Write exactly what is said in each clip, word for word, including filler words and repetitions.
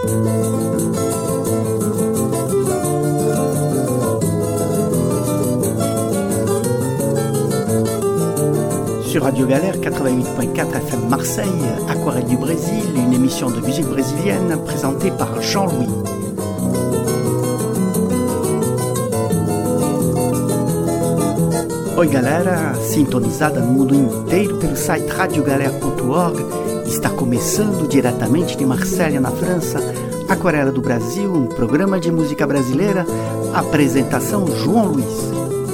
Sur Radio Galère quatre-vingt-huit point quatre F M Marseille, Aquarelle du Brésil, une émission de musique brésilienne présentée par Jean-Louis. Oi galera, sintonizada no mundo inteiro pelo site radio galera ponto org, está começando diretamente de Marselha, na França, Aquarela do Brasil, um programa de música brasileira, apresentação João Luiz.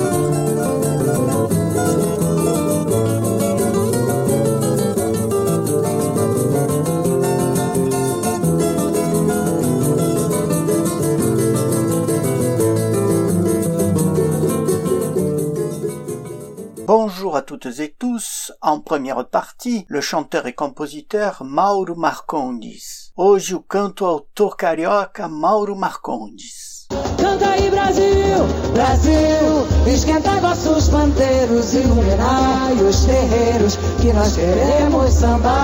Bonjour à toutes et tous. En première partie, le chanteur et compositeur Mauro Marcondes. Hoje o canto autor carioca Mauro Marcondes. Canta aí Brasil, Brasil, esquentai vossos pandeiros, iluminai os terreiros que nós queremos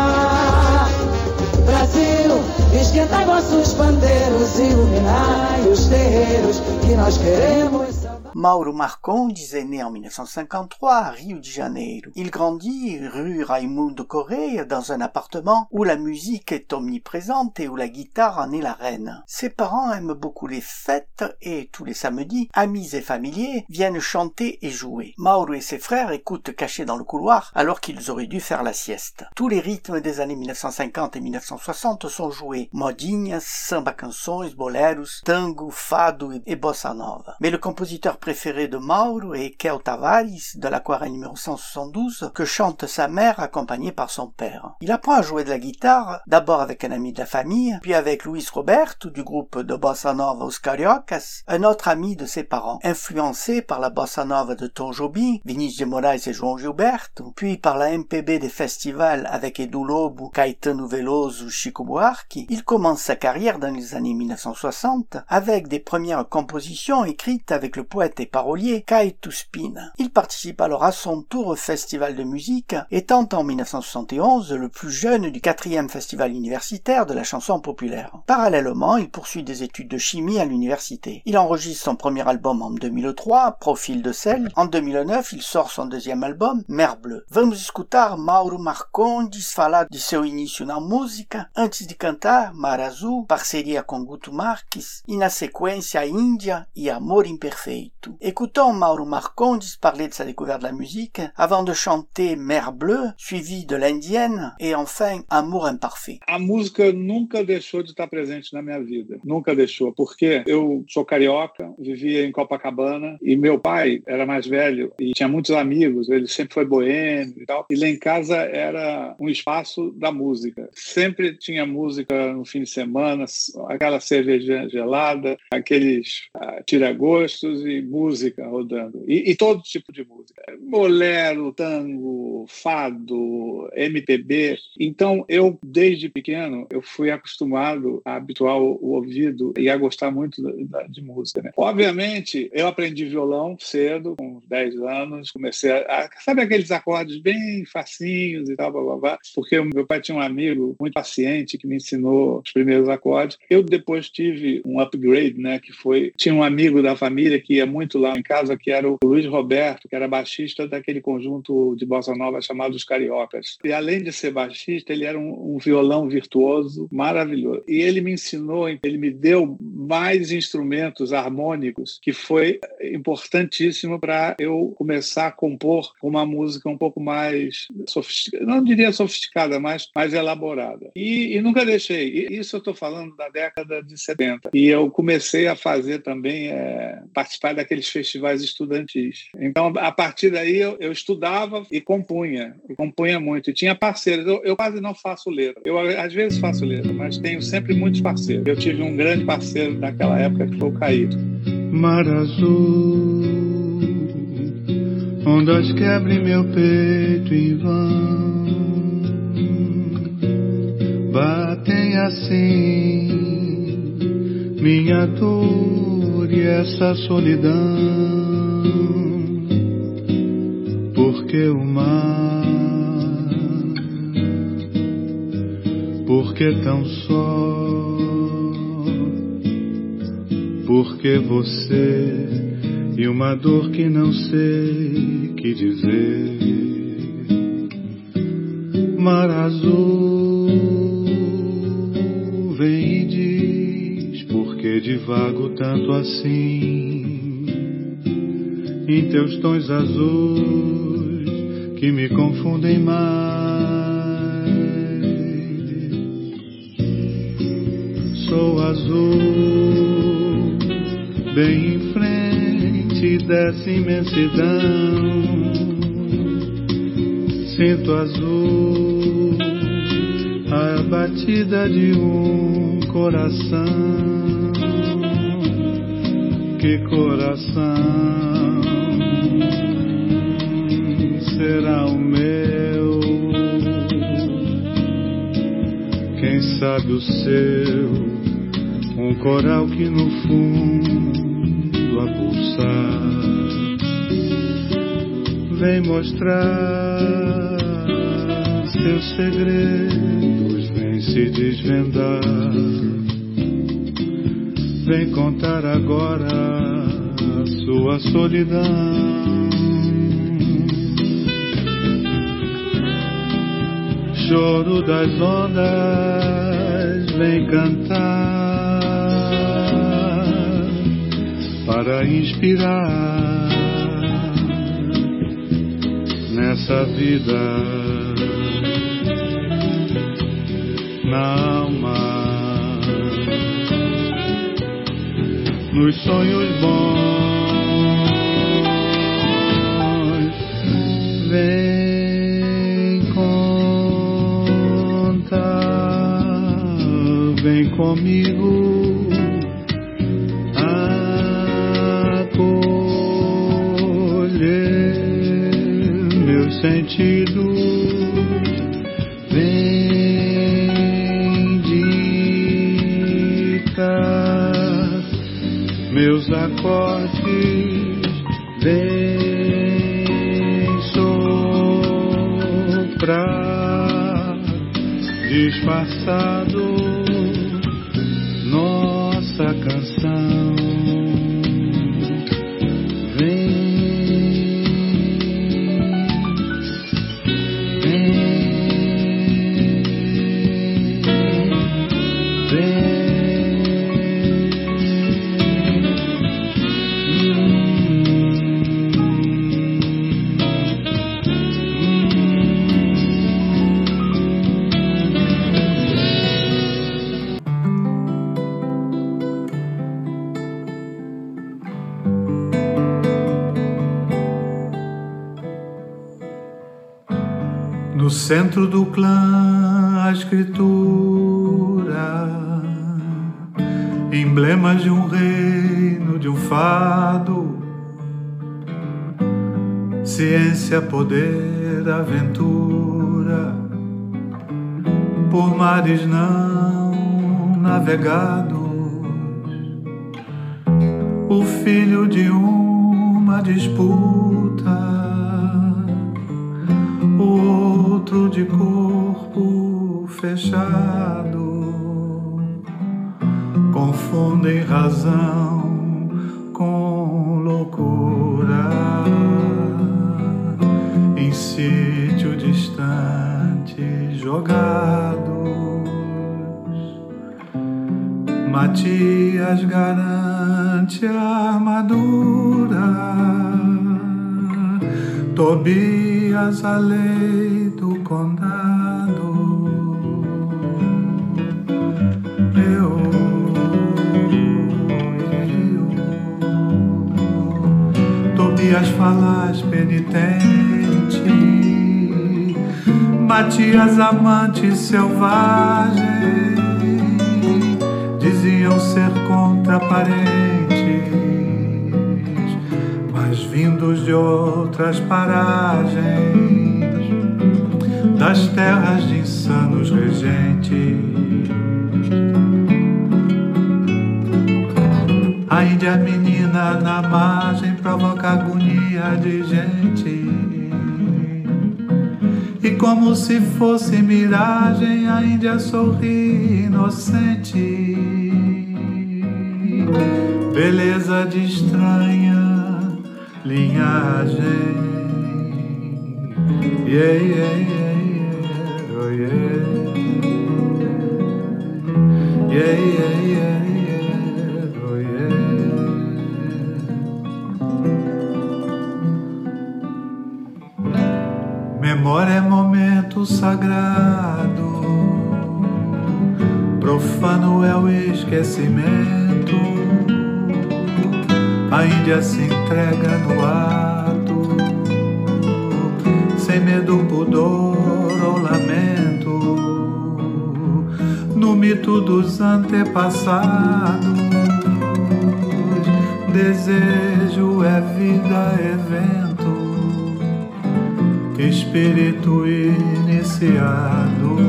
sambar. Brasil, esquentai vossos pandeiros, iluminai os terreiros que nós queremos sambar. Mauro Marcondes est né en dix-neuf cent cinquante-trois à Rio de Janeiro. Il grandit rue Raimundo Correia dans un appartement où la musique est omniprésente et où la guitare en est la reine. Ses parents aiment beaucoup les fêtes et tous les samedis, amis et familiers viennent chanter et jouer. Mauro et ses frères écoutent cachés dans le couloir alors qu'ils auraient dû faire la sieste. Tous les rythmes des années dix-neuf cent cinquante et dix-neuf cent soixante sont joués. Modinhas, samba canções, boleros, tango, fado et bossa nova. Mais le compositeur préféré de Mauro est Kel Tavares, de l'Aquarelle numéro cent soixante-douze, que chante sa mère accompagnée par son père. Il apprend à jouer de la guitare, d'abord avec un ami de la famille, puis avec Luis Roberto, du groupe de bossa nova Os Cariocas, un autre ami de ses parents. Influencé par la bossa nova de Tom Jobim, Vinícius de Moraes et João Gilberto, puis par la M P B des festivals avec Edu Lobo, Caetano Veloso ou Chico Buarque, il commence sa carrière dans les années dix-neuf cent soixante avec des premières compositions écrites avec le poète et parolier Caetu Spina. Il participe alors à son tour au festival de musique, étant en dix-neuf cent soixante et onze le plus jeune du quatrième festival universitaire de la chanson populaire. Parallèlement, il poursuit des études de chimie à l'université. Il enregistre son premier album en deux mille trois, Profil de sel. En deux mille neuf, il sort son deuxième album, Mer Bleue. Vamos escutar Mauro Marcondes falar de seu início na música, antes de cantar Mar Azul, parceria com Guto Marques, e na sequência Índia e Amor Imperfeito. Écoutons Mauro Marcondes parler de sa découverte de la musique avant de chanter Mer Bleue, suivi de l'Indienne et enfin Amour Imparfait. A música nunca deixou de estar presente na minha vida, nunca deixou, porque eu sou carioca, vivia em Copacabana e meu pai era mais velho e tinha muitos amigos, ele sempre foi boêmio e tal, e lá em casa era um espaço da música. Sempre tinha música no fim de semana, aquela cerveja gelada, aqueles uh, tira-gostos e música rodando. E, e todo tipo de música. Bolero, tango, fado, M P B. Então, eu, desde pequeno, eu fui acostumado a habituar o, o ouvido e a gostar muito de, de música. Né? Obviamente, eu aprendi violão cedo, com dez anos. Comecei a... a sabe aqueles acordes bem facinhos e tal, blá, blá, blá, porque o meu pai tinha um amigo muito paciente que me ensinou os primeiros acordes. Eu depois tive um upgrade, né, que foi... Tinha um amigo da família que ia muito lá em casa, que era o Luis Roberto, que era baixista daquele conjunto de bossa nova chamado Os Cariocas. E além de ser baixista, ele era um, um violão virtuoso maravilhoso. E ele me ensinou, ele me deu mais instrumentos harmônicos, que foi importantíssimo para eu começar a compor uma música um pouco mais sofisticada, não diria sofisticada, mas mais elaborada. E, e nunca deixei. E isso eu estou falando da década de setenta. E eu comecei a fazer também, é, participar daqueles festivais estudantis. Então, a partir daí, eu, eu estudava e compunha. E compunha muito. E tinha parceiros. Eu, eu quase não faço letra. Eu, às vezes, faço letra, mas tenho sempre muitos parceiros. Eu tive um grande parceiro naquela época, que foi o Caíto. Mar azul, ondas quebrem meu peito em vão, batem assim minha dor e essa solidão, porque o mar, porque tão só, porque você e uma dor que não sei que dizer. Mar azul, vem e diz, por que divago tanto assim em teus tons azuis que me confundem mais. Sou azul, bem em frente dessa imensidão. Sinto azul, a batida de um coração. Que coração será o meu? Quem sabe o seu, um coral que no fundo a pulsar vem mostrar seus segredos, vem se desvendar, vem contar agora a sua solidão. Choro das ondas, vem cantar para inspirar nessa vida, na alma, nos sonhos bons. Vem contar, vem comigo acolher meus sentidos. Vem ditar meus acordes, vem soprar disfarçado nossa canção. No centro do clã, a escritura, emblemas de um reino, de um fado, ciência, poder, aventura, por mares não navegados, o filho de uma disputa, o outro de corpo fechado, confundem razão com loucura, em sítio distante jogados. Matias garante a armadura, Tobias a lei do condado. Eu, eu, Tobias falaz penitente, Matias amante selvagem, diziam ser contra parentes, mas vindos de outras paragens, das terras de insanos regentes. A índia menina na margem provoca agonia de gente, e como se fosse miragem, a índia sorri inocente. beleza de estranha linhagem. Yeah, yeah, yeah, yeah, oh yeah. Yeah, yeah, yeah, yeah, oh yeah. Memória é momento sagrado, profano é o esquecimento. A Índia se entrega no ato, sem medo, pudor ou lamento, no mito dos antepassados. Desejo é vida, evento, espírito iniciado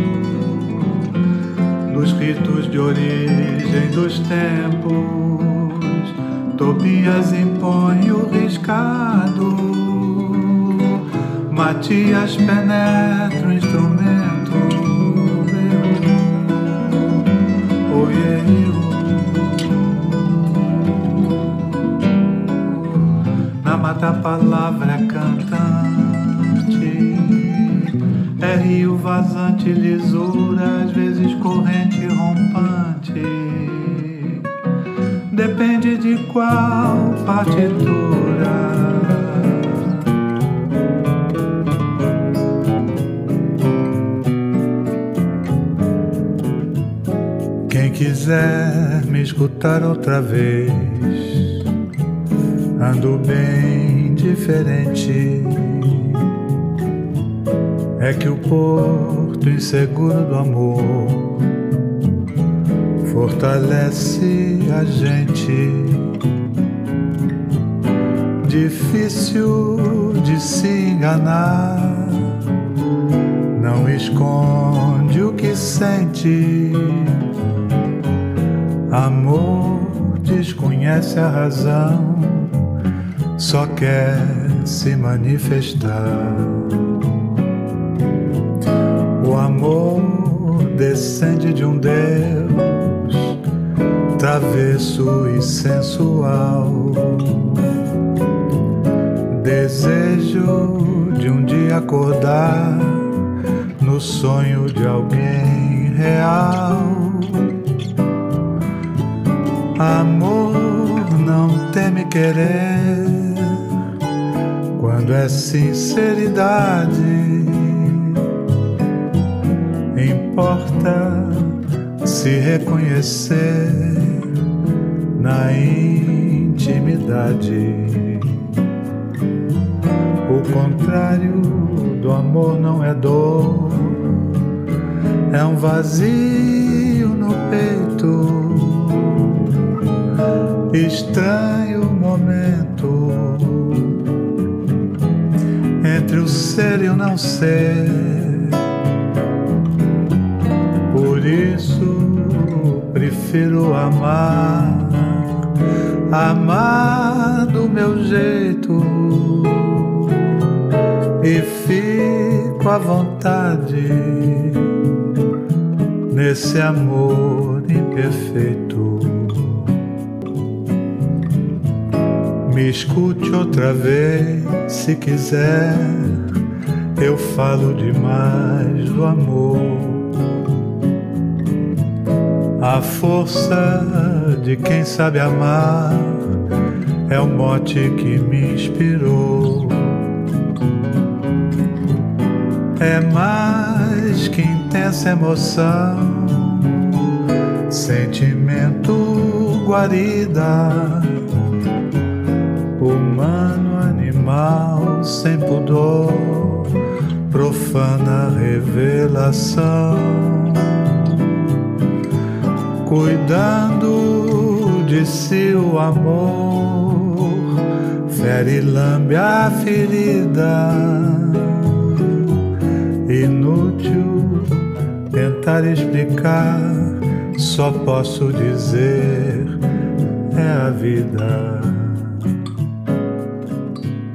nos ritos de origem dos tempos. Tobias impõe o riscado, Matias penetra o instrumento. Oh, yeah, oh. Na mata a palavra é cantante, é rio vazante, lisura, às vezes corrente rompante. Depende de qual partitura. Quem quiser me escutar outra vez, ando bem diferente. É que o porto inseguro do amor fortalece a gente. Difícil de se enganar, não esconde o que sente. Amor desconhece a razão, só quer se manifestar. O amor descende de um Deus travesso e sensual. Desejo de um dia acordar no sonho de alguém real. Amor não teme querer quando é sinceridade. Importa se reconhecer na intimidade. O contrário do amor não é dor, é um vazio no peito. Estranho momento entre o ser e o não ser. Por isso prefiro amar, amar do meu jeito, e fico à vontade nesse amor imperfeito. Me escute outra vez se quiser, eu falo demais do amor. A força de quem sabe amar é o mote que me inspirou. É mais que intensa emoção, sentimento guarida, humano, animal, sem pudor, profana revelação. Cuidando de si o amor, fere e lambe a ferida. Inútil tentar explicar, só posso dizer, é a vida.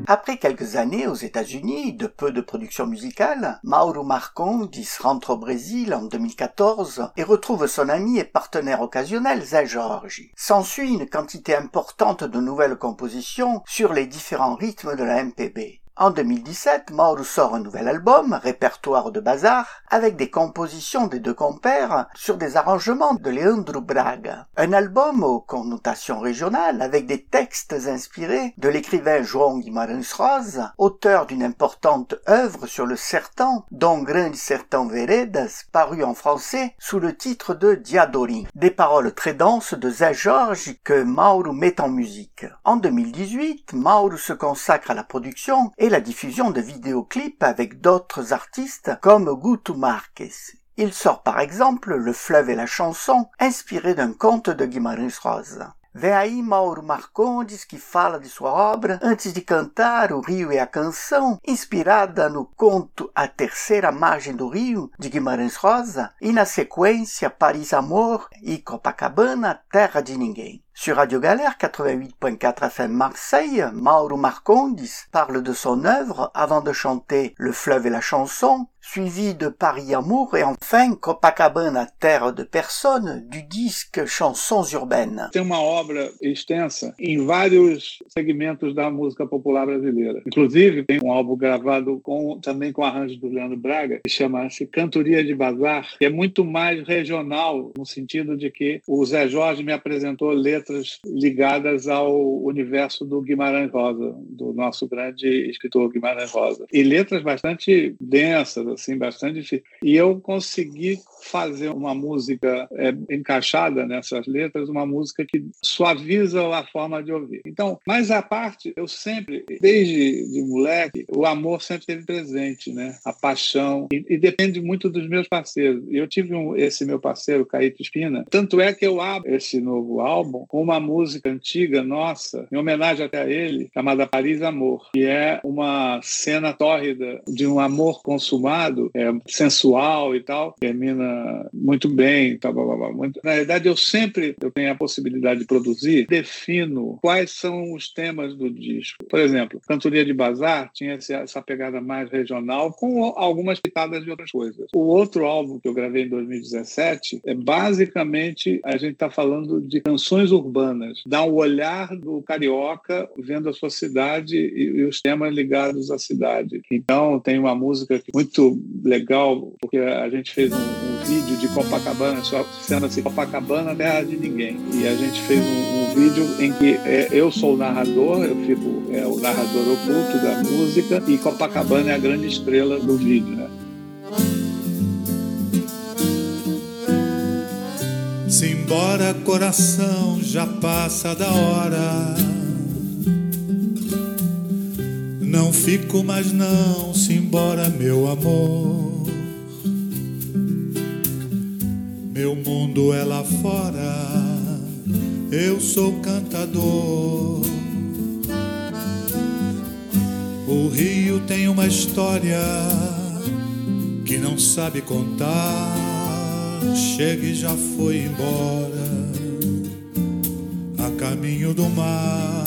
Après quelques années aux États-Unis, de peu de production musicale, Mauro Marcondes rentre au Brésil en deux mille quatorze et retrouve son ami et partenaire occasionnel Zé Jorge. S'ensuit une quantité importante de nouvelles compositions sur les différents rythmes de la M P B. En deux mille dix-sept, Mauro sort un nouvel album, Répertoire de Bazar, avec des compositions des deux compères sur des arrangements de Leandro Braga. Un album aux connotations régionales avec des textes inspirés de l'écrivain João Guimarães Rosa, auteur d'une importante œuvre sur le sertão, dont Grande Sertão Veredas, paru en français sous le titre de Diadorim. Des paroles très denses de Zé Jorge que Mauro met en musique. En deux mille dix-huit, Mauro se consacre à la production et la diffusion de vidéoclips avec d'autres artistes comme Guto Marques. Il sort par exemple Le fleuve et la chanson, inspiré d'un conte de Guimarães Rosa. Vem aí Mauro Marcondes, que fala de sua obra antes de cantar O Rio e a Canção, inspirada no conto A Terceira Margem do Rio, de Guimarães Rosa, e na sequência Paris Amor e Copacabana, Terra de Ninguém. Sur Radio Galère quatre-vingt-huit point quatre F M Marseille, Mauro Marcondes parle de son œuvre avant de chanter Le fleuve et la chanson, suivi de Paris Amour et enfin Copacabana, Terra de Personne, du disque Chansons Urbaines. Tem uma obra extensa em vários segmentos da música popular brasileira. Inclusive, tem um álbum gravado com, também com arranjo do Leandro Braga, que chama-se Cantoria de Bazar, que é muito mais regional, no sentido de que o Zé Jorge me apresentou letras ligadas ao universo do Guimarães Rosa, do nosso grande escritor Guimarães Rosa. E letras bastante densas, assim, bastante difíceis. E eu consegui fazer uma música é, encaixada nessas letras, uma música que suaviza a forma de ouvir. Então, mais à parte, eu sempre, desde de moleque, o amor sempre esteve presente, né? A paixão, e, e depende muito dos meus parceiros. Eu tive um, esse meu parceiro, Caíto Espina, tanto é que eu abro esse novo álbum com uma música antiga nossa, em homenagem até a ele, chamada Paris Amor, que é uma cena tórrida de um amor consumado, é, sensual e tal, termina muito bem, tá, blá, blá, blá, muito... Na verdade, eu sempre eu tenho a possibilidade de produzir, defino quais são os temas do disco. Por exemplo, Cantoria de Bazar tinha essa pegada mais regional, com algumas pitadas de outras coisas. O outro álbum que eu gravei em dois mil e dezessete, é basicamente, a gente está falando de canções urbanas, dá um olhar do carioca vendo a sua cidade e, e os temas ligados à cidade. Então, tem uma música muito legal, porque a gente fez um, um vídeo de Copacabana, chama-se Copacabana, Terra de Ninguém. E a gente fez um, um vídeo em que é, eu sou o narrador, eu fico é, o narrador oculto da música, e Copacabana é a grande estrela do vídeo, né? Simbora, coração, já passa da hora. Não fico mais não, simbora, meu amor. Meu mundo é lá fora, eu sou cantador. O Rio tem uma história que não sabe contar. Chega e já foi embora, a caminho do mar.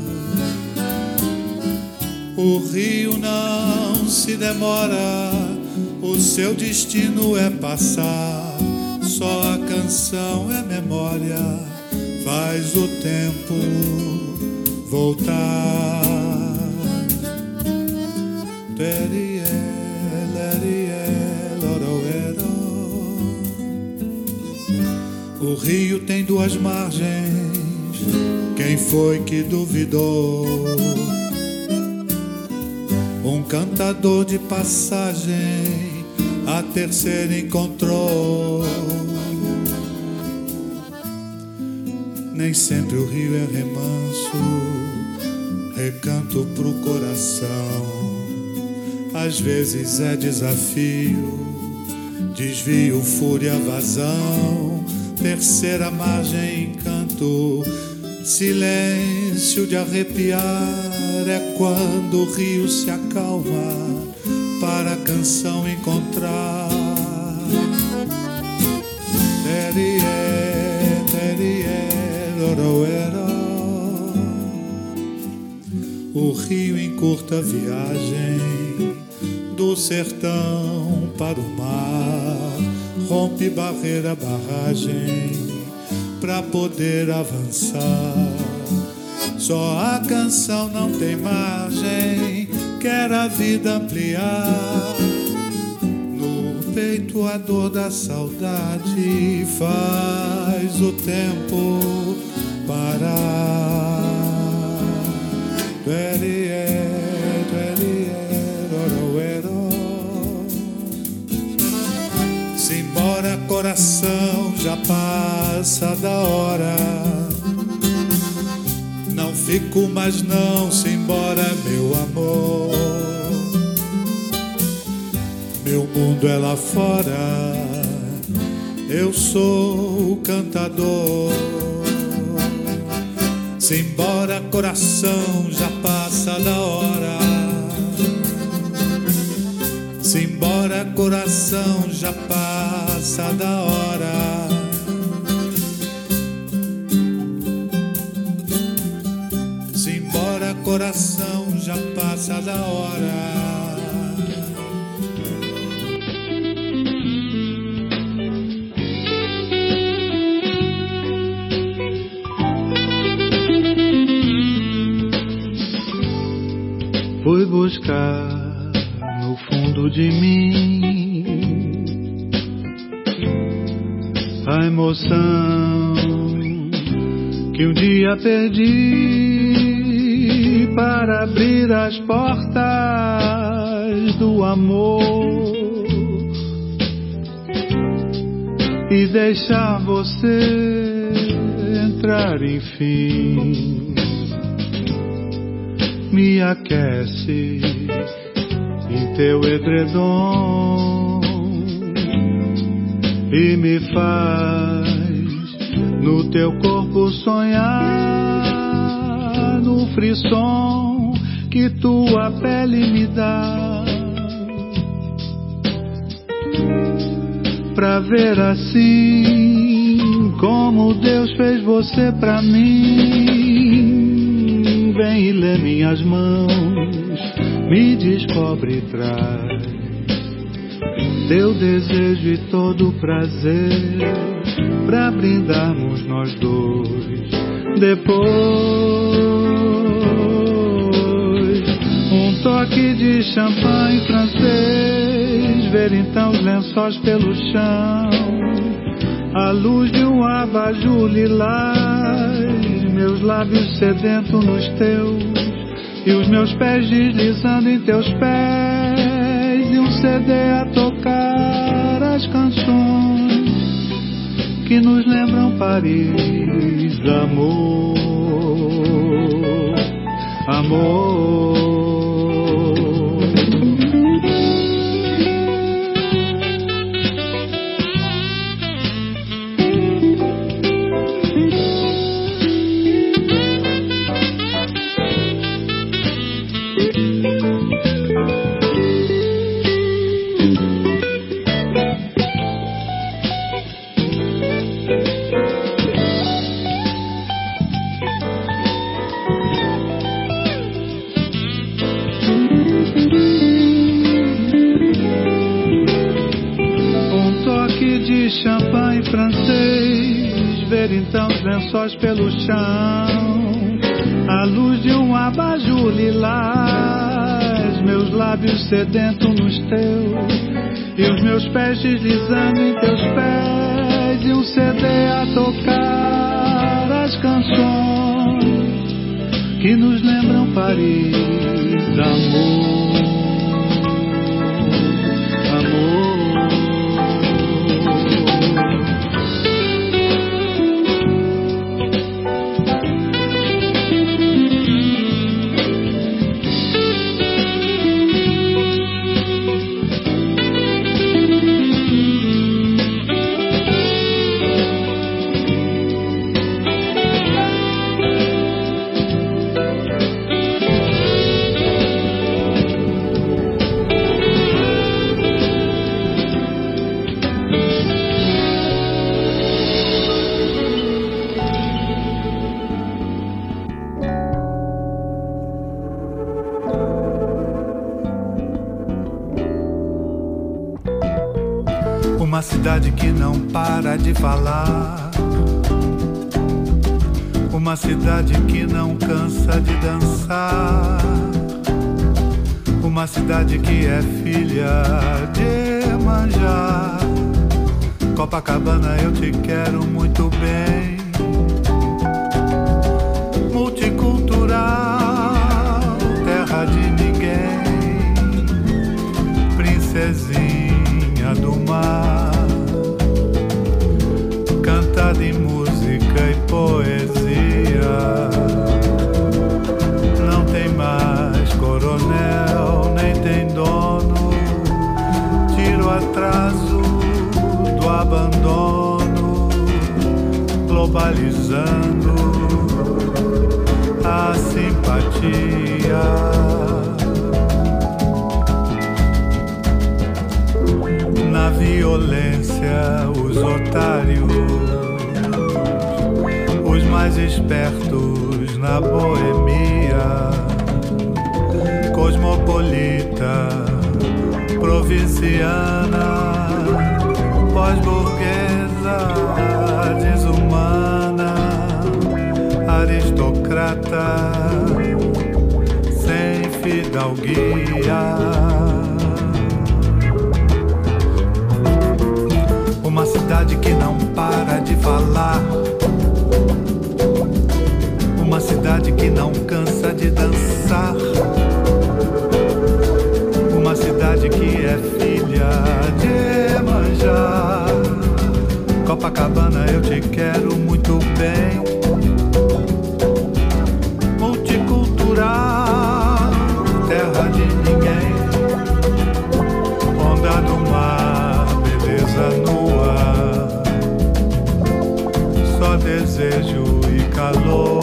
O rio não se demora, o seu destino é passar. Só a canção é memória, faz o tempo voltar. Terie, lerie, loroero. O rio tem duas margens, quem foi que duvidou? Um cantador de passagem, a terceira encontrou. Nem sempre o rio é remanso, recanto pro coração. Às vezes é desafio, desvio, fúria, vazão. Terceira margem, encanto, silêncio de arrepiar. É quando o rio se acalma para a canção encontrar. Terie, terie, loroero. O rio em curta viagem, do sertão para o mar, rompe barreira, barragem, pra poder avançar. Só a canção não tem margem, quer a vida ampliar. No peito a dor da saudade faz o tempo parar. Simbora, coração, já passa da hora. Não fico mais não, simbora, meu amor. Meu mundo é lá fora, eu sou o cantador. Simbora, coração, já passa da hora. Simbora, coração, já passa da hora. Simbora, coração, já passa da hora. Fui buscar no fundo de mim a emoção que um dia perdi para abrir as portas do amor e deixar você entrar, enfim. Me aquece em teu edredom e me faz no teu corpo sonhar no frisson que tua pele me dá, pra ver assim como Deus fez você pra mim. Vem e lê minhas mãos, me descobre e traz teu desejo e todo o prazer pra brindarmos nós dois. Depois, um toque de champanhe francês, ver então os lençóis pelo chão, a luz de um abajur lilás, meus lábios sedentos nos teus e os meus pés deslizando em teus pés, e um C D a tocar as canções que nos lembram Paris. Amor, amor. Champanhe francês, ver então os lençóis pelo chão, a luz de um abajur lilás, meus lábios sedentos nos teus e os meus pés deslizando em teus pés, e um C D a tocar as canções que nos lembram Paris. Amor, amor. Uma cidade que não para de falar, uma cidade que não cansa de dançar, uma cidade que é filha de Iemanjá. Copacabana, eu te quero muito bem. Multicultural, terra de ninguém, princesinha do mar, cantada em música e poesia. Não tem mais coronel, nem tem dono, tira o atraso do abandono, globalizando a simpatia. Na violência, os otários, os mais espertos na boemia, cosmopolita, provinciana, pós-burguesa, desumana, aristocrata, sem fidalguia. Uma cidade que não para de falar, uma cidade que não cansa de dançar, uma cidade que é filha de Iemanjá. Copacabana, eu te quero muito bem. Multicultural, terra de ninguém, onda do mar, beleza nua, só desejo e calor.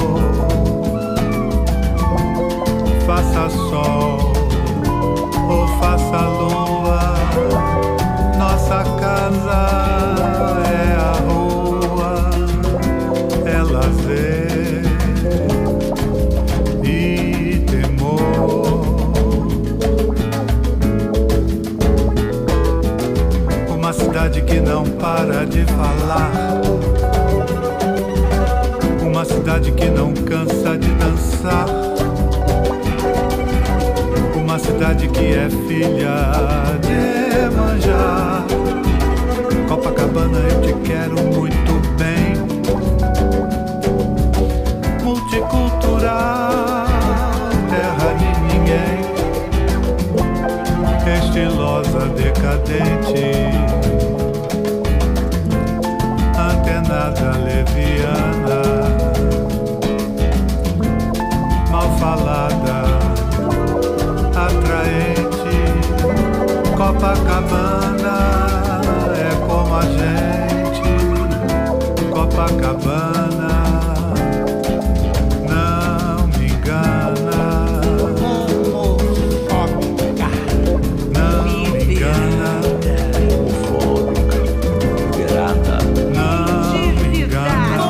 Faça sol ou faça lua, nossa casa é a rua, é lazer e temor. Uma cidade que não para de falar, uma cidade que não cansa de dançar, uma cidade que é filha de Iemanjá. Copacabana, eu te quero muito bem. Multicultural, terra de ninguém, estilosa, decadente, antenada, leviana, mal falada, atraente. Copacabana é como a gente. Copacabana não me engana, não me engana, não me engana.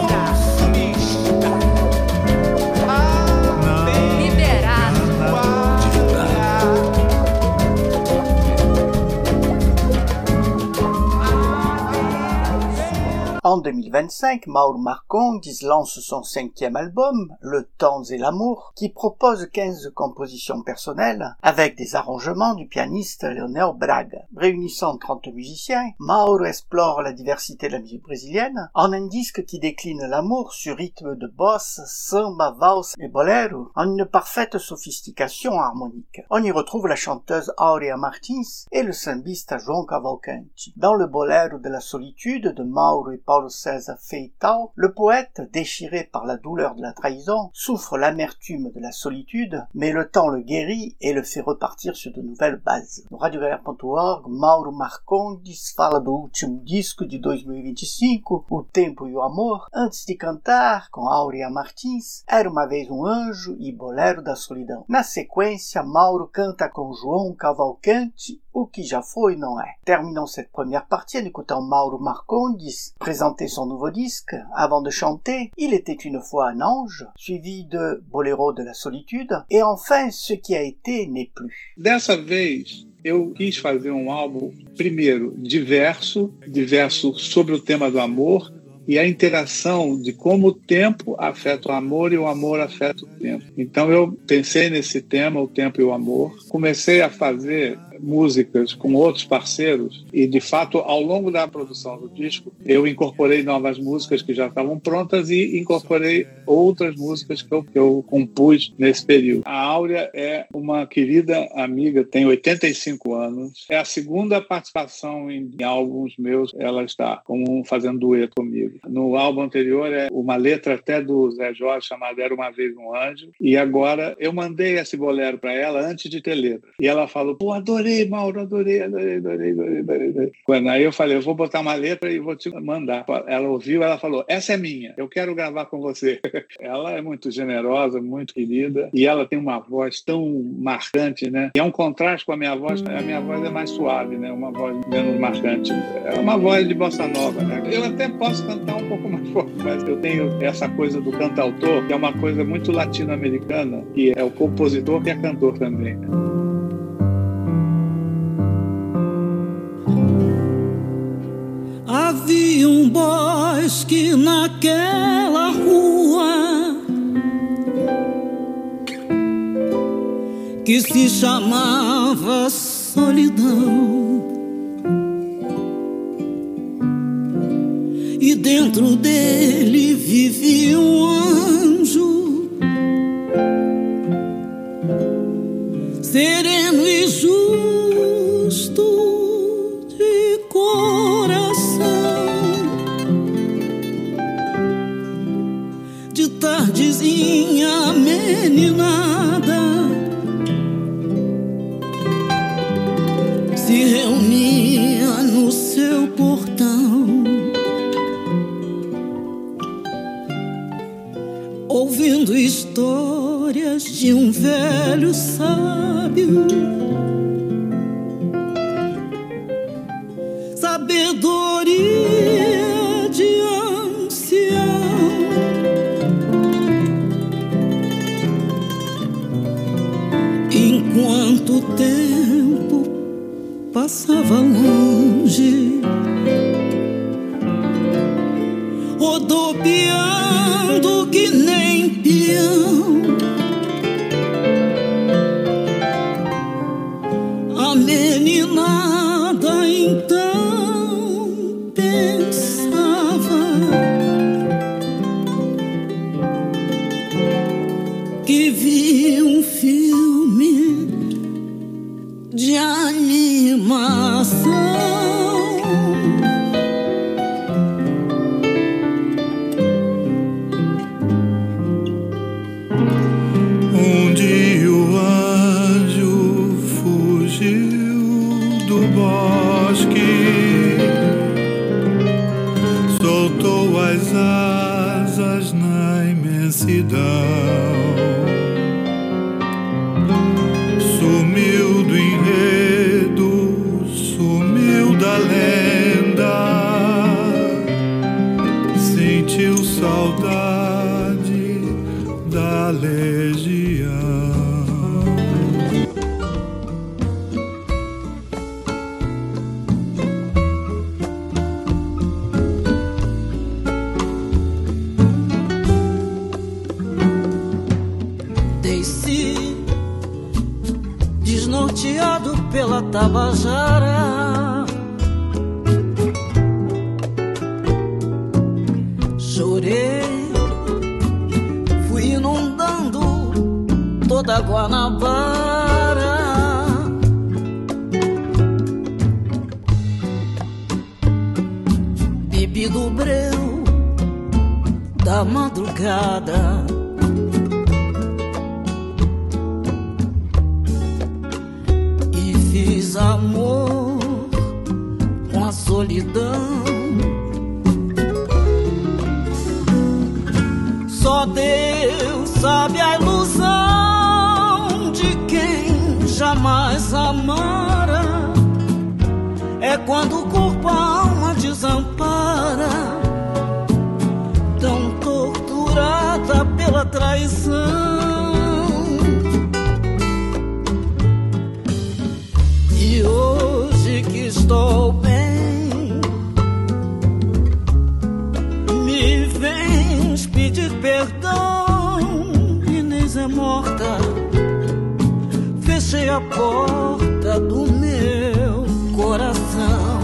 En deux mille vingt-cinq, Mauro Marcondes lance son cinquième album, Le Temps et l'Amour, qui propose quinze compositions personnelles avec des arrangements du pianiste Leonel Braga. Réunissant trente musiciens, Mauro explore la diversité de la musique brésilienne en un disque qui décline l'amour sur rythme de bossa, samba, valse et bolero en une parfaite sophistication harmonique. On y retrouve la chanteuse Áurea Martins et le sambiste João Cavalcanti. Dans le bolero de la solitude de Mauro et Paulo César Feitao, le poète, déchiré par la douleur de la trahison, souffre l'amertume de la solitude, mais le temps le guérit et le fait repartir sur de nouvelles bases. No radio galera ponto org, Mauro Marcondes fala do último disco de dois mil e vinte e cinco, O Tempo e o Amor, antes de cantar, com Áurea Martins, Era uma vez um anjo e Bolero da Solidão. Na sequência, Mauro canta com João Cavalcanti, O que já foi não é. Terminons cette première partie en écoutant Mauro Marcondes présenter son nouveau disque. Avant de chanter, Il était une fois un ange, suivi de Boléro de la solitude, et enfin Ce qui a été n'est plus. Dessa vez, eu quis fazer um álbum, primeiro, diverso, diverso sobre o tema do amor, e a interação de como o tempo afeta o amor e o amor afeta o tempo. Então eu pensei nesse tema, o tempo e o amor, comecei a fazer músicas com outros parceiros e, de fato, ao longo da produção do disco, eu incorporei novas músicas que já estavam prontas e incorporei outras músicas que eu, que eu compus nesse período. A Áurea é uma querida amiga, tem oitenta e cinco anos, é a segunda participação em, em álbuns meus, ela está como fazendo dueto comigo. No álbum anterior é uma letra até do Zé Jorge chamada Era Uma Vez um Anjo, e agora eu mandei esse bolero para ela antes de ter letra. E ela falou, pô, adorei, Mauro, adorei, adorei, adorei, adorei, adorei. Quando aí eu falei, eu vou botar uma letra e vou te mandar. Ela ouviu, ela falou, essa é minha, eu quero gravar com você. Ela é muito generosa, muito querida, e ela tem uma voz tão marcante, né? E é um contraste com a minha voz, a minha voz é mais suave, né? Uma voz menos marcante. É uma voz de bossa nova, né? Eu até posso cantar um pouco mais forte, mas eu tenho essa coisa do cantautor, que é uma coisa muito latino-americana, que é o compositor que é cantor também. Havia um bosque naquela rua que se chamava Solidão, e dentro dele vivia um anjo sereno e justo de coração. De tardezinha meninada se reunia no seu portão, ouvindo histórias de um velho sábio, sabedoria de ancião. Enquanto o tempo passava longe, rodopiando que nem peão, a meninada então pensava que via um filme de animação. Um dia o anjo fugiu do bosque, soltou as asas na imensidão, sumiu do enredo, sumiu da lenda, sentiu saudade da legião. Desci desnorteado pela Tabajara, chorei, fui inundando toda a Guanabara, bebi do breu da madrugada, fiz amor com a solidão. Só Deus sabe a ilusão de quem jamais amara. É quando o corpo a alma desampara, tão torturada pela traição. E quis pedir perdão, Inês é morta. Fechei a porta do meu coração.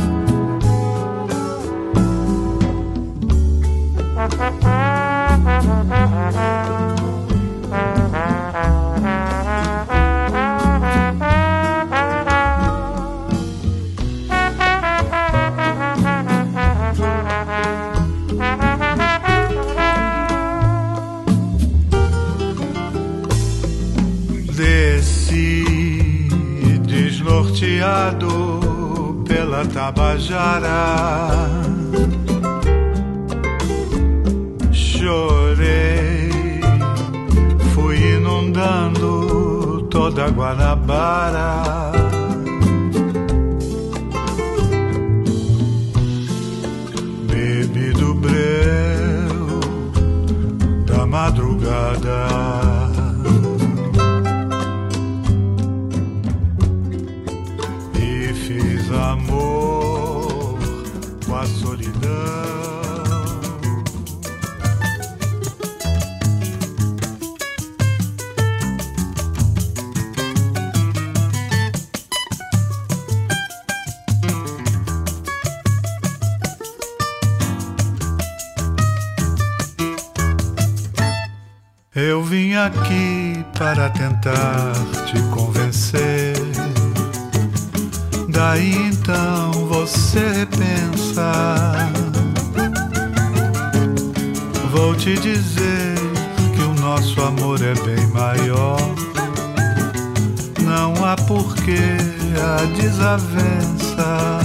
Desci desnorteado pela Tabajara, chorei, fui inundando toda a Guanabara. Bebi do breu da madrugada e fiz amor com a solidão. Eu vim aqui para tentar te convencer. Daí então você repensa. Vou te dizer que o nosso amor é bem maior. Não há porquê a desavença.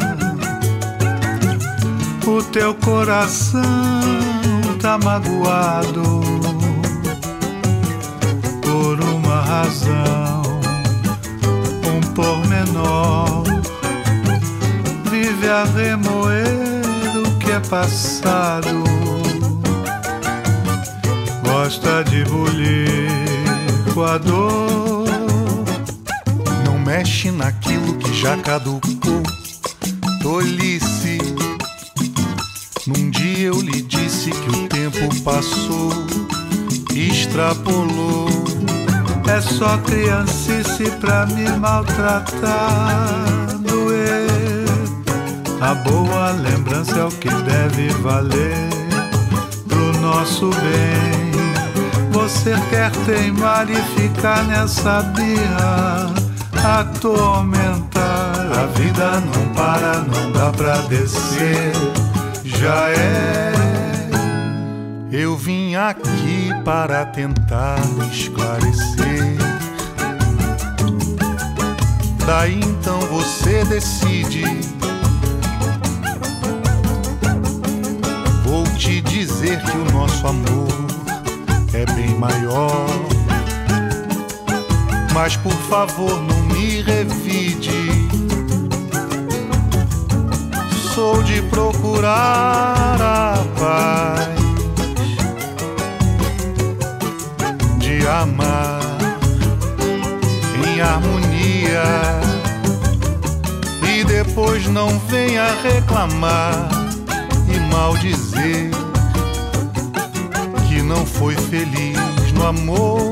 O teu coração tá magoado por uma razão, um pormenor. Vive a remoer o que é passado, gosta de bulir com a dor. Não mexe naquilo que já caducou, tolice. Num dia eu lhe disse que o tempo passou, extrapolou. É só criancice pra me maltratar, doer. A boa lembrança é o que deve valer pro nosso bem. Você quer teimar e ficar nessa birra, atormentar. A vida não para, não dá pra descer. Já é. Eu vim aqui para tentar me esclarecer. Daí então você decide. Vou te dizer que o nosso amor é bem maior. Mas por favor não me revide. Sou de procurar a paz, de amar em harmonia, e depois não venha reclamar e maldizer que não foi feliz no amor.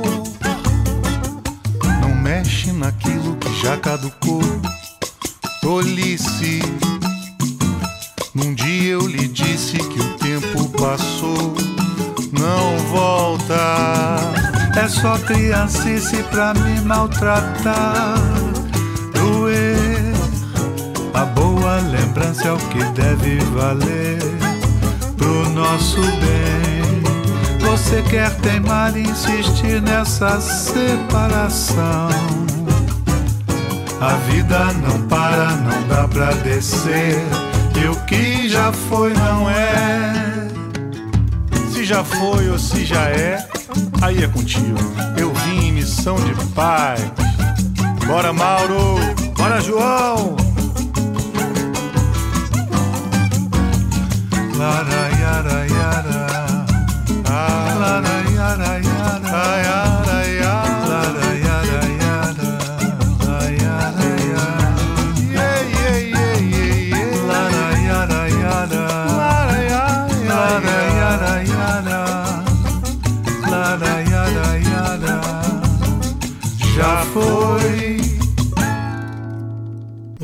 Não mexe naquilo que já caducou, tolice. Num dia eu lhe disse que o tempo passou, não volta. É só criancice pra me maltratar, doer. A boa lembrança é o que deve valer pro nosso bem. Você quer teimar e insistir nessa separação. A vida não para, não dá pra descer. E o que já foi não é. Se já foi ou se já é, aí é contigo. Eu vim em missão de paz. Bora, Mauro! Bora, João! Lara, yara, yara. Ah, lara, yara, yara. Ah, yara, yara. Lara, yara, yara. Ah, yara, yara. Yeah, yeah, yeah, yeah, yeah. Lara, yara, yara. Lara, yara, Lara, yara, yara.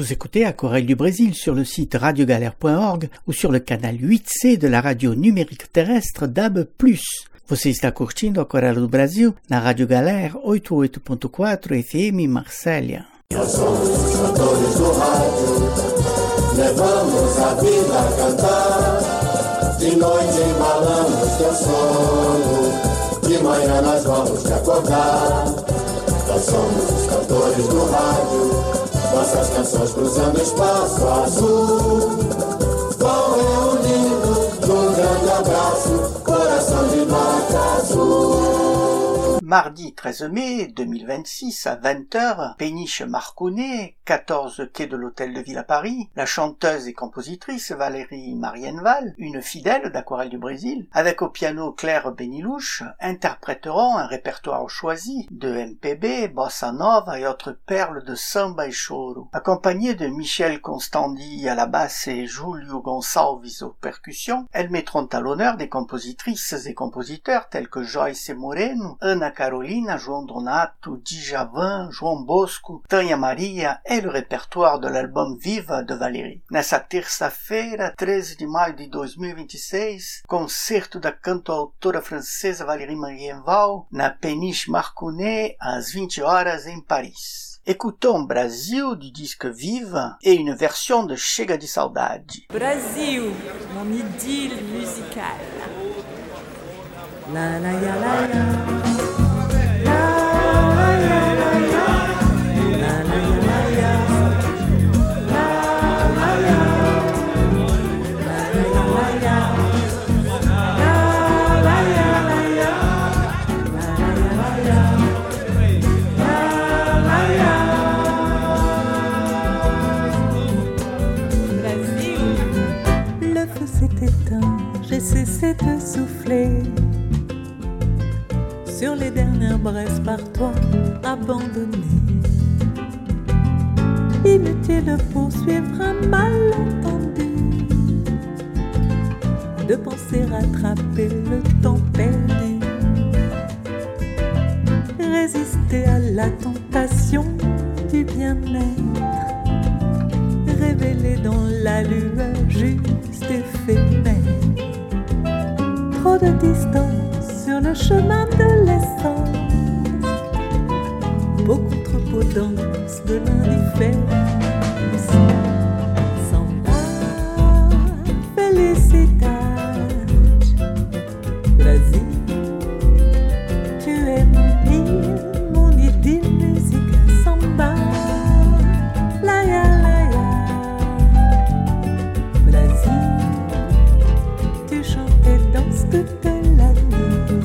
Vous écoutez Aquarelle du Brésil sur le site radio galère point org ou sur le canal huit C de la radio numérique terrestre D A B plus. Você está curtindo Aquarela do Brasil na Rádio Galera oitenta e oito ponto quatro F M Marsella. Nós somos os cantores do rádio, levamos a vida a cantar. De noite embalamos teu sono, de manhã nós vamos te acordar. Nós somos os cantores do rádio, nossas canções cruzando espaço azul. Vão reunindo num grande abraço, coração de nota azul. Mardi treize mai deux mille vingt-six à vingt heures, Péniche Marcounet, quatorze quai de l'Hôtel de Ville à Paris, la chanteuse et compositrice Valérie Marienval, une fidèle d'Aquarelle du Brésil, avec au piano Claire Benilouche, interpréteront un répertoire choisi de M P B, bossa nova et autres perles de samba et choro. Accompagnée de Michel Constandi à la basse et Julio Gonçalves aux percussions, elles mettront à l'honneur des compositrices et compositeurs tels que Joyce Moreno, Ana Carolina, João Donato, Djavan, João Bosco, Tânia Maria et le répertoire de l'album Viva de Valérie. Nessa terça-feira, treze de maio de dois mil e vinte e seis, concerto da cantautora francesa Valérie Marienval na Péniche Marcounet às vinte horas em Paris. Écoutons Brasil du disque Viva et une version de Chega de Saudade. Brasil, mon idylle musicale. La la ya la ya. J'ai cessé de souffler sur les dernières braises par toi abandonnées. Inutile de poursuivre un malentendu, de penser rattraper le temps perdu, résister à la tentation du bien-être, révélé dans la lueur juste éphémère. Trop de distance sur le chemin de l'essence, beaucoup trop dense de l'indifférence. Samba, felicidade, Brasil, tu es mon île, mon idylle musicale. Samba, la ya la ya, Brasil, tu chantes et danses toute la nuit.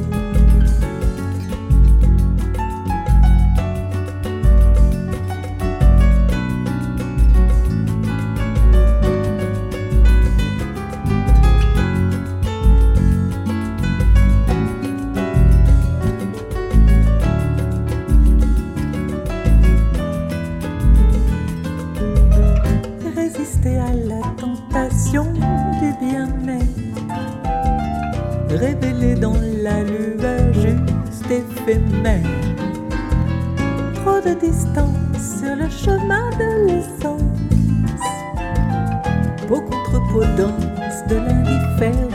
Résister à la tentation du bien-être, révélé dans la lueur juste éphémère. Trop de distance sur le chemin de l'essence, beaucoup trop dense de l'indifférence.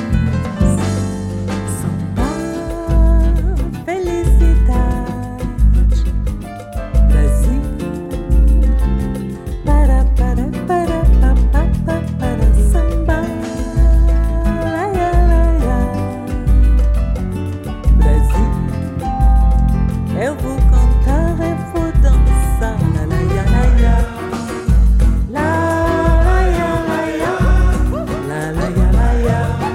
Samba, felicidade, Brasil, para para para pa pa pa para samba, la ya la ya, Brasil, eu vou cantar e vou dançar, la la ya la ya, la la ya la ya, la la ya la ya.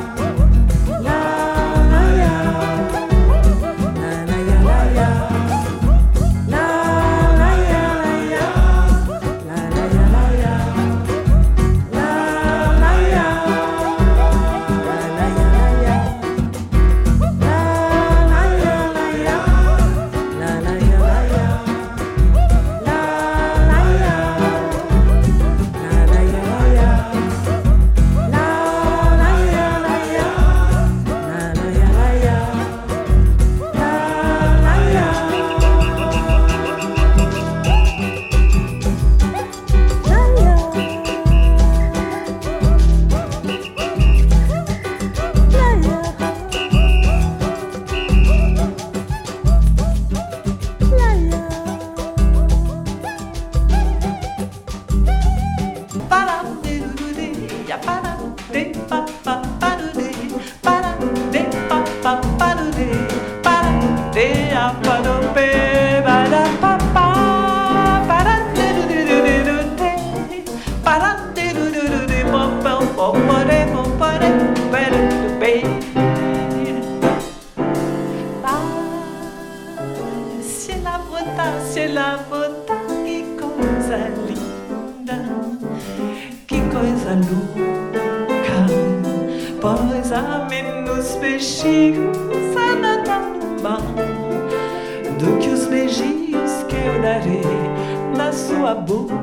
derrame nos beijinhos a nada no mar do que os beijinhos que eu darei na sua boca.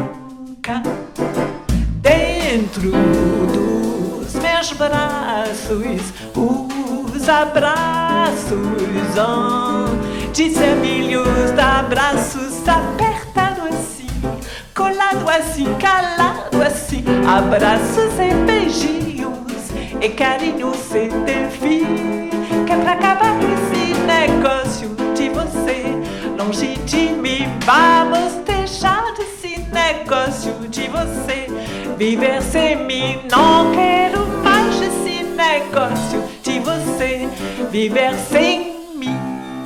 Dentro dos meus braços, os abraços, onde se milhões de abraços apertado assim, colado assim, calado assim, abraços e beijinhos e carinho sem ter fim, que é pra acabar com esse negócio de você longe de mim. Vamos deixar desse negócio de você viver sem mim. Não quero mais esse negócio de você viver sem mim.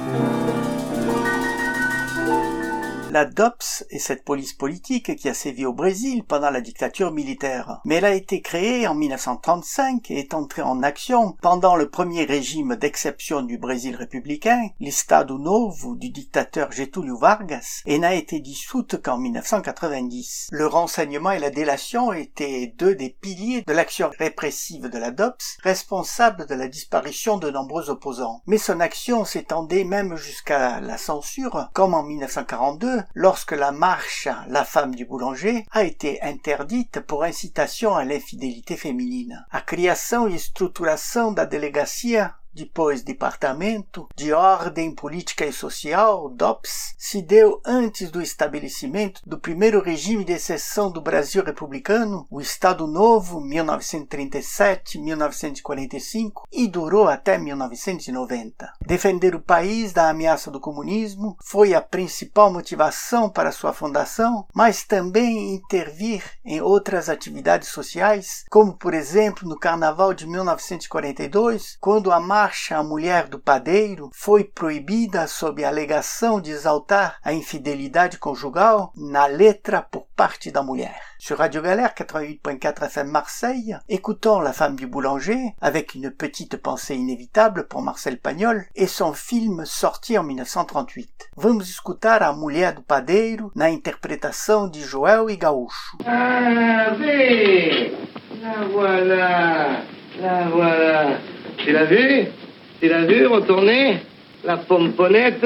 La D O P S est cette police politique qui a sévi au Brésil pendant la dictature militaire. Mais elle a été créée en mille neuf cent trente-cinq et est entrée en action pendant le premier régime d'exception du Brésil républicain, l'Estado Novo du dictateur Getúlio Vargas, et n'a été dissoute qu'en mille neuf cent quatre-vingt-dix. Le renseignement et la délation étaient deux des piliers de l'action répressive de la D O P S, responsable de la disparition de nombreux opposants. Mais son action s'étendait même jusqu'à la censure, comme en mille neuf cent quarante-deux, lorsque la marche « La femme du boulanger » a été interdite pour incitation à l'infidélité féminine. A criação e estruturação da delegacia, depois Departamento de Ordem Política e Social, D O P S, se deu antes do estabelecimento do primeiro regime de exceção do Brasil republicano, o Estado Novo, mil novecentos e trinta e sete a mil novecentos e quarenta e cinco, e durou até mil novecentos e noventa. Defender o país da ameaça do comunismo foi a principal motivação para sua fundação, mas também intervir em outras atividades sociais, como por exemplo no Carnaval de mil novecentos e quarenta e dois, quando a marcha A Mulher do Padeiro foi proibida sob a alegação de exaltar a infidelidade conjugal na letra por parte da mulher. Sur Radio Galère quatre-vingt-huit point quatre F M Marseille, écoutons La femme du boulanger avec une petite pensée inévitable pour Marcel Pagnol et son film sorti en mille neuf cent trente-huit. Vamos escutar A Mulher do Padeiro na interpretação de Joel e Gaúcho. Ah, oui, la voilà, la voilà. Tu l'as vu? Tu l'as vu retourner? La pomponnette?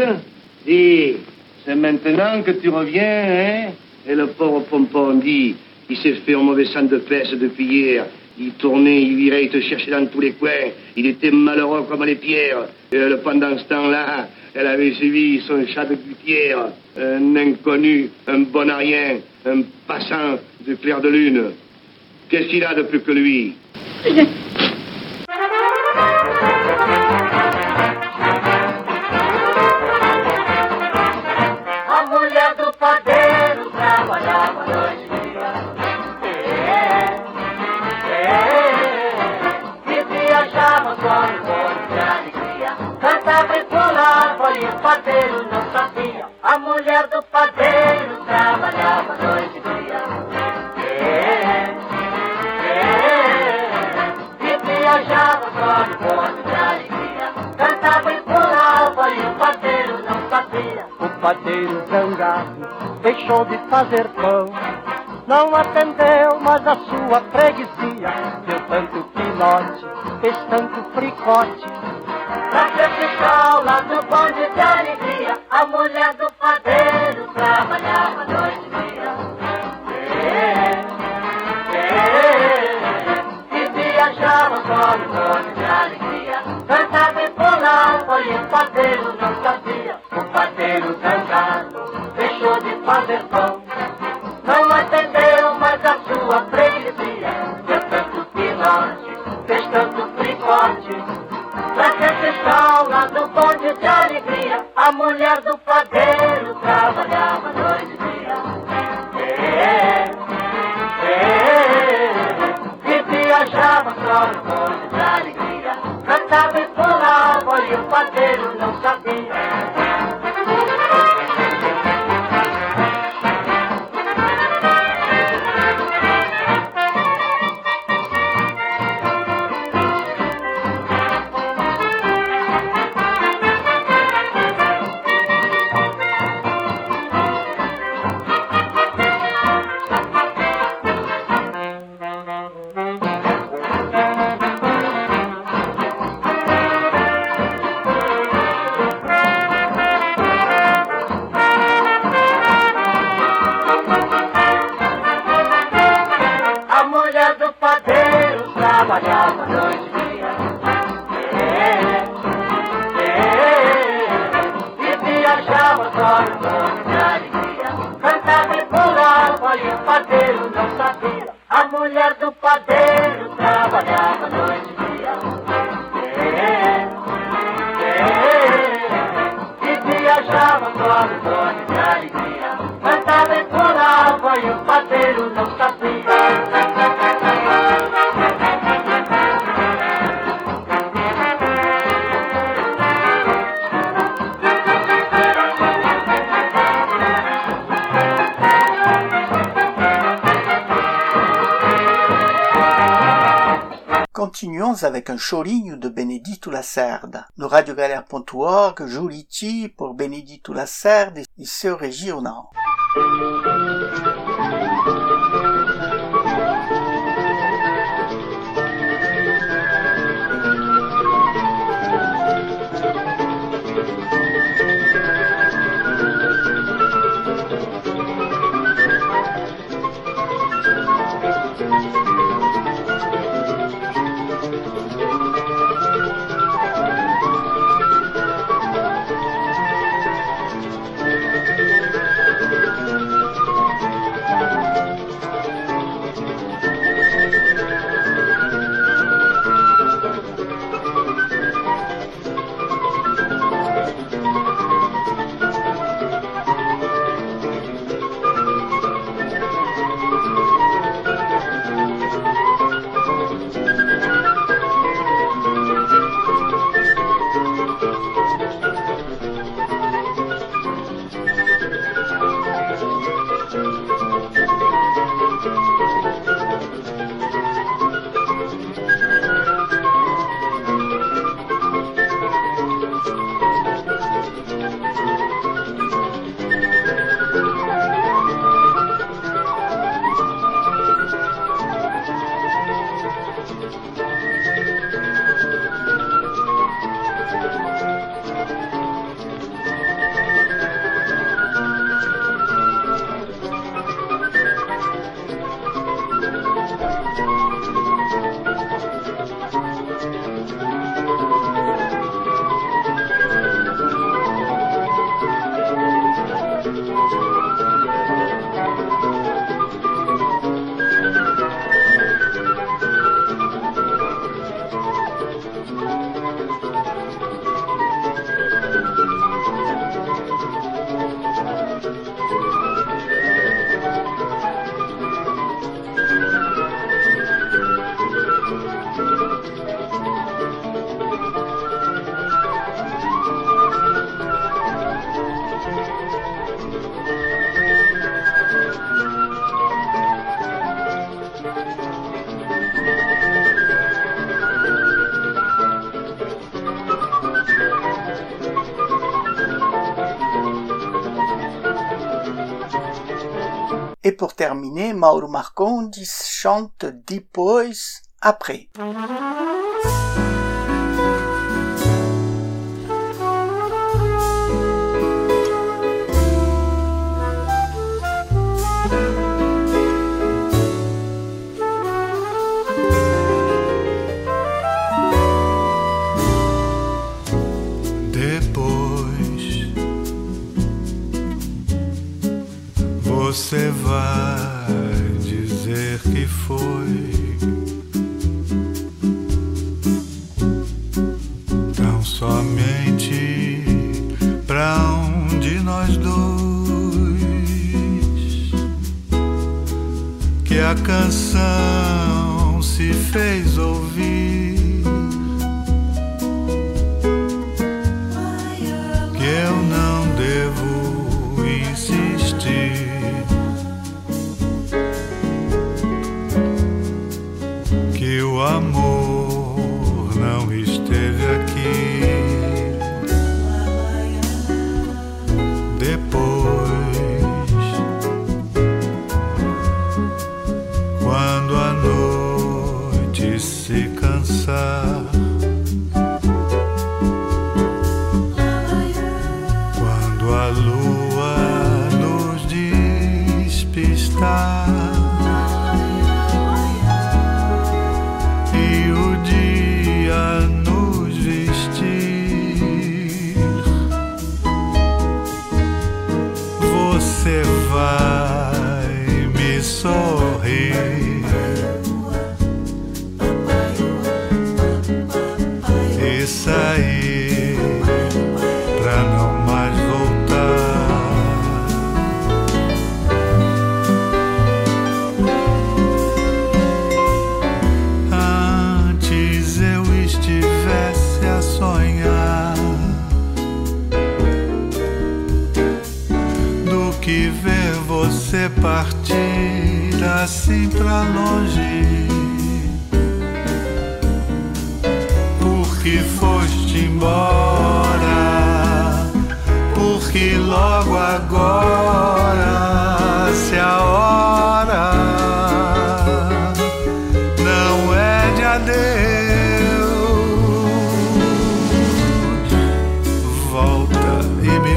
Dis, c'est maintenant que tu reviens, hein? Et le pauvre pompon dit, il s'est fait un mauvais sang de peste depuis hier. Il tournait, il virait, il te cherchait dans tous les coins. Il était malheureux comme les pierres. Et elle, pendant ce temps-là, elle avait suivi son chat de gouttière. Un inconnu, un bon à rien, un passant de clair de lune. Qu'est-ce qu'il a de plus que lui? A mulher do padeiro trabalhava noite e dia. É, é, e viajava só no bonde de alegria. Cantava e pulava e o padeiro não sabia. A mulher do padeiro trabalhava noite e dia. É, é, e viajava só no bonde de alegria. Cantava e pulava e o padeiro não sabia. O padeiro zangado deixou de fazer pão, não atendeu mais a sua freguesia. Deu tanto pinote, fez tanto fricote. Na capital, lá do bonde de alegria, a mulher do padeiro trabalhava noite e dia. É, é, e viajava só no bonde de alegria. Cantava e pulava e o padeiro não sabia. O padeiro zangado deixou de fazer pão, não atendeu mais a sua freguesia. Deu tanto pinote, fez tanto fricote. Na recepção lá do bonde de alegria, a mulher do padeiro trabalhava noite e dia. É, é, e viajava só no bonde de alegria. Cantava e pulava e o padeiro não sabia. A mulher do padeiro trabalhava noite e dia. E viajava com os olhos de alegria. Cantava e pulava e o padeiro não sabia. Continuons avec un chorinho de Benedito Lacerda. No radiogalère ponto org, Juriti por Benedito Lacerda e seu regional. Et pour terminer, Mauro Marcondes chante Depois, après. Você vai dizer que foi tão somente pra um de nós dois que a canção se fez ouvir, que eu não devo insistir, que o amor não esteve aqui. Depois, quando a ir, pra não mais voltar. Antes eu estivesse a sonhar do que ver você partir assim pra longe. Porque foste embora, porque logo agora, se a hora não é de adeus, volta e me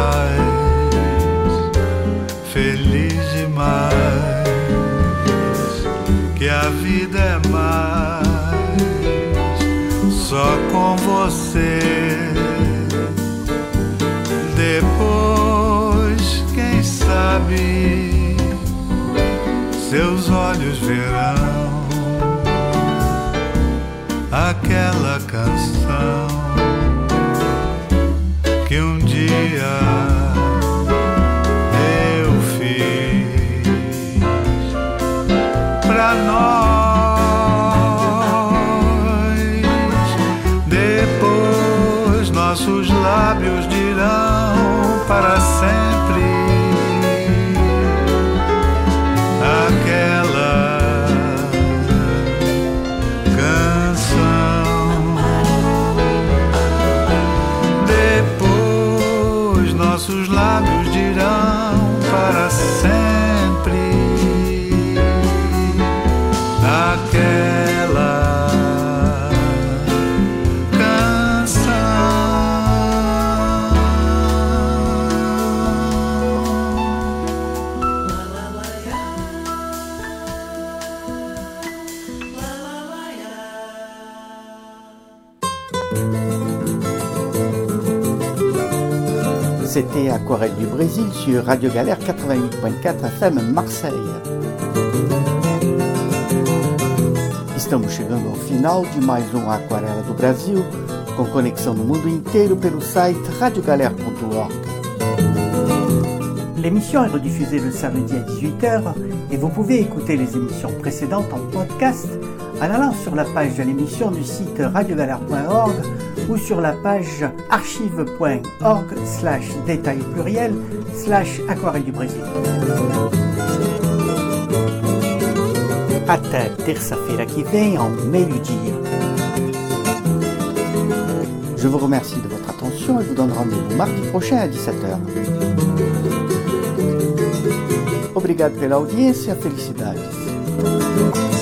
faz feliz demais, que a vida é mais só com você. Depois, quem sabe, seus olhos verão aquela canção que um dia eu fiz pra nós. Nossos lábios dirão para sempre aquela canção. Depois nossos lábios dirão para sempre aquela C'était Aquarelle du Brésil sur Radio Galère quatre-vingt-huit point quatre F M Marseille. Estamos chegando ao final de mais um Aquarela do Brasil, com conexão no mundo inteiro pelo site radio galère point org. L'émission est rediffusée le samedi à dix-huit heures et vous pouvez écouter les émissions précédentes en podcast en allant sur la page de l'émission du site radio galère point org ou sur la page archive point org slash détail pluriel slash aquarelle du Brésil. Até terça-feira que vem, en meio-dia. Je vous remercie de votre attention et vous donne rendez-vous mardi prochain à dix-sept heures. Obrigado pela audiência, felicidades.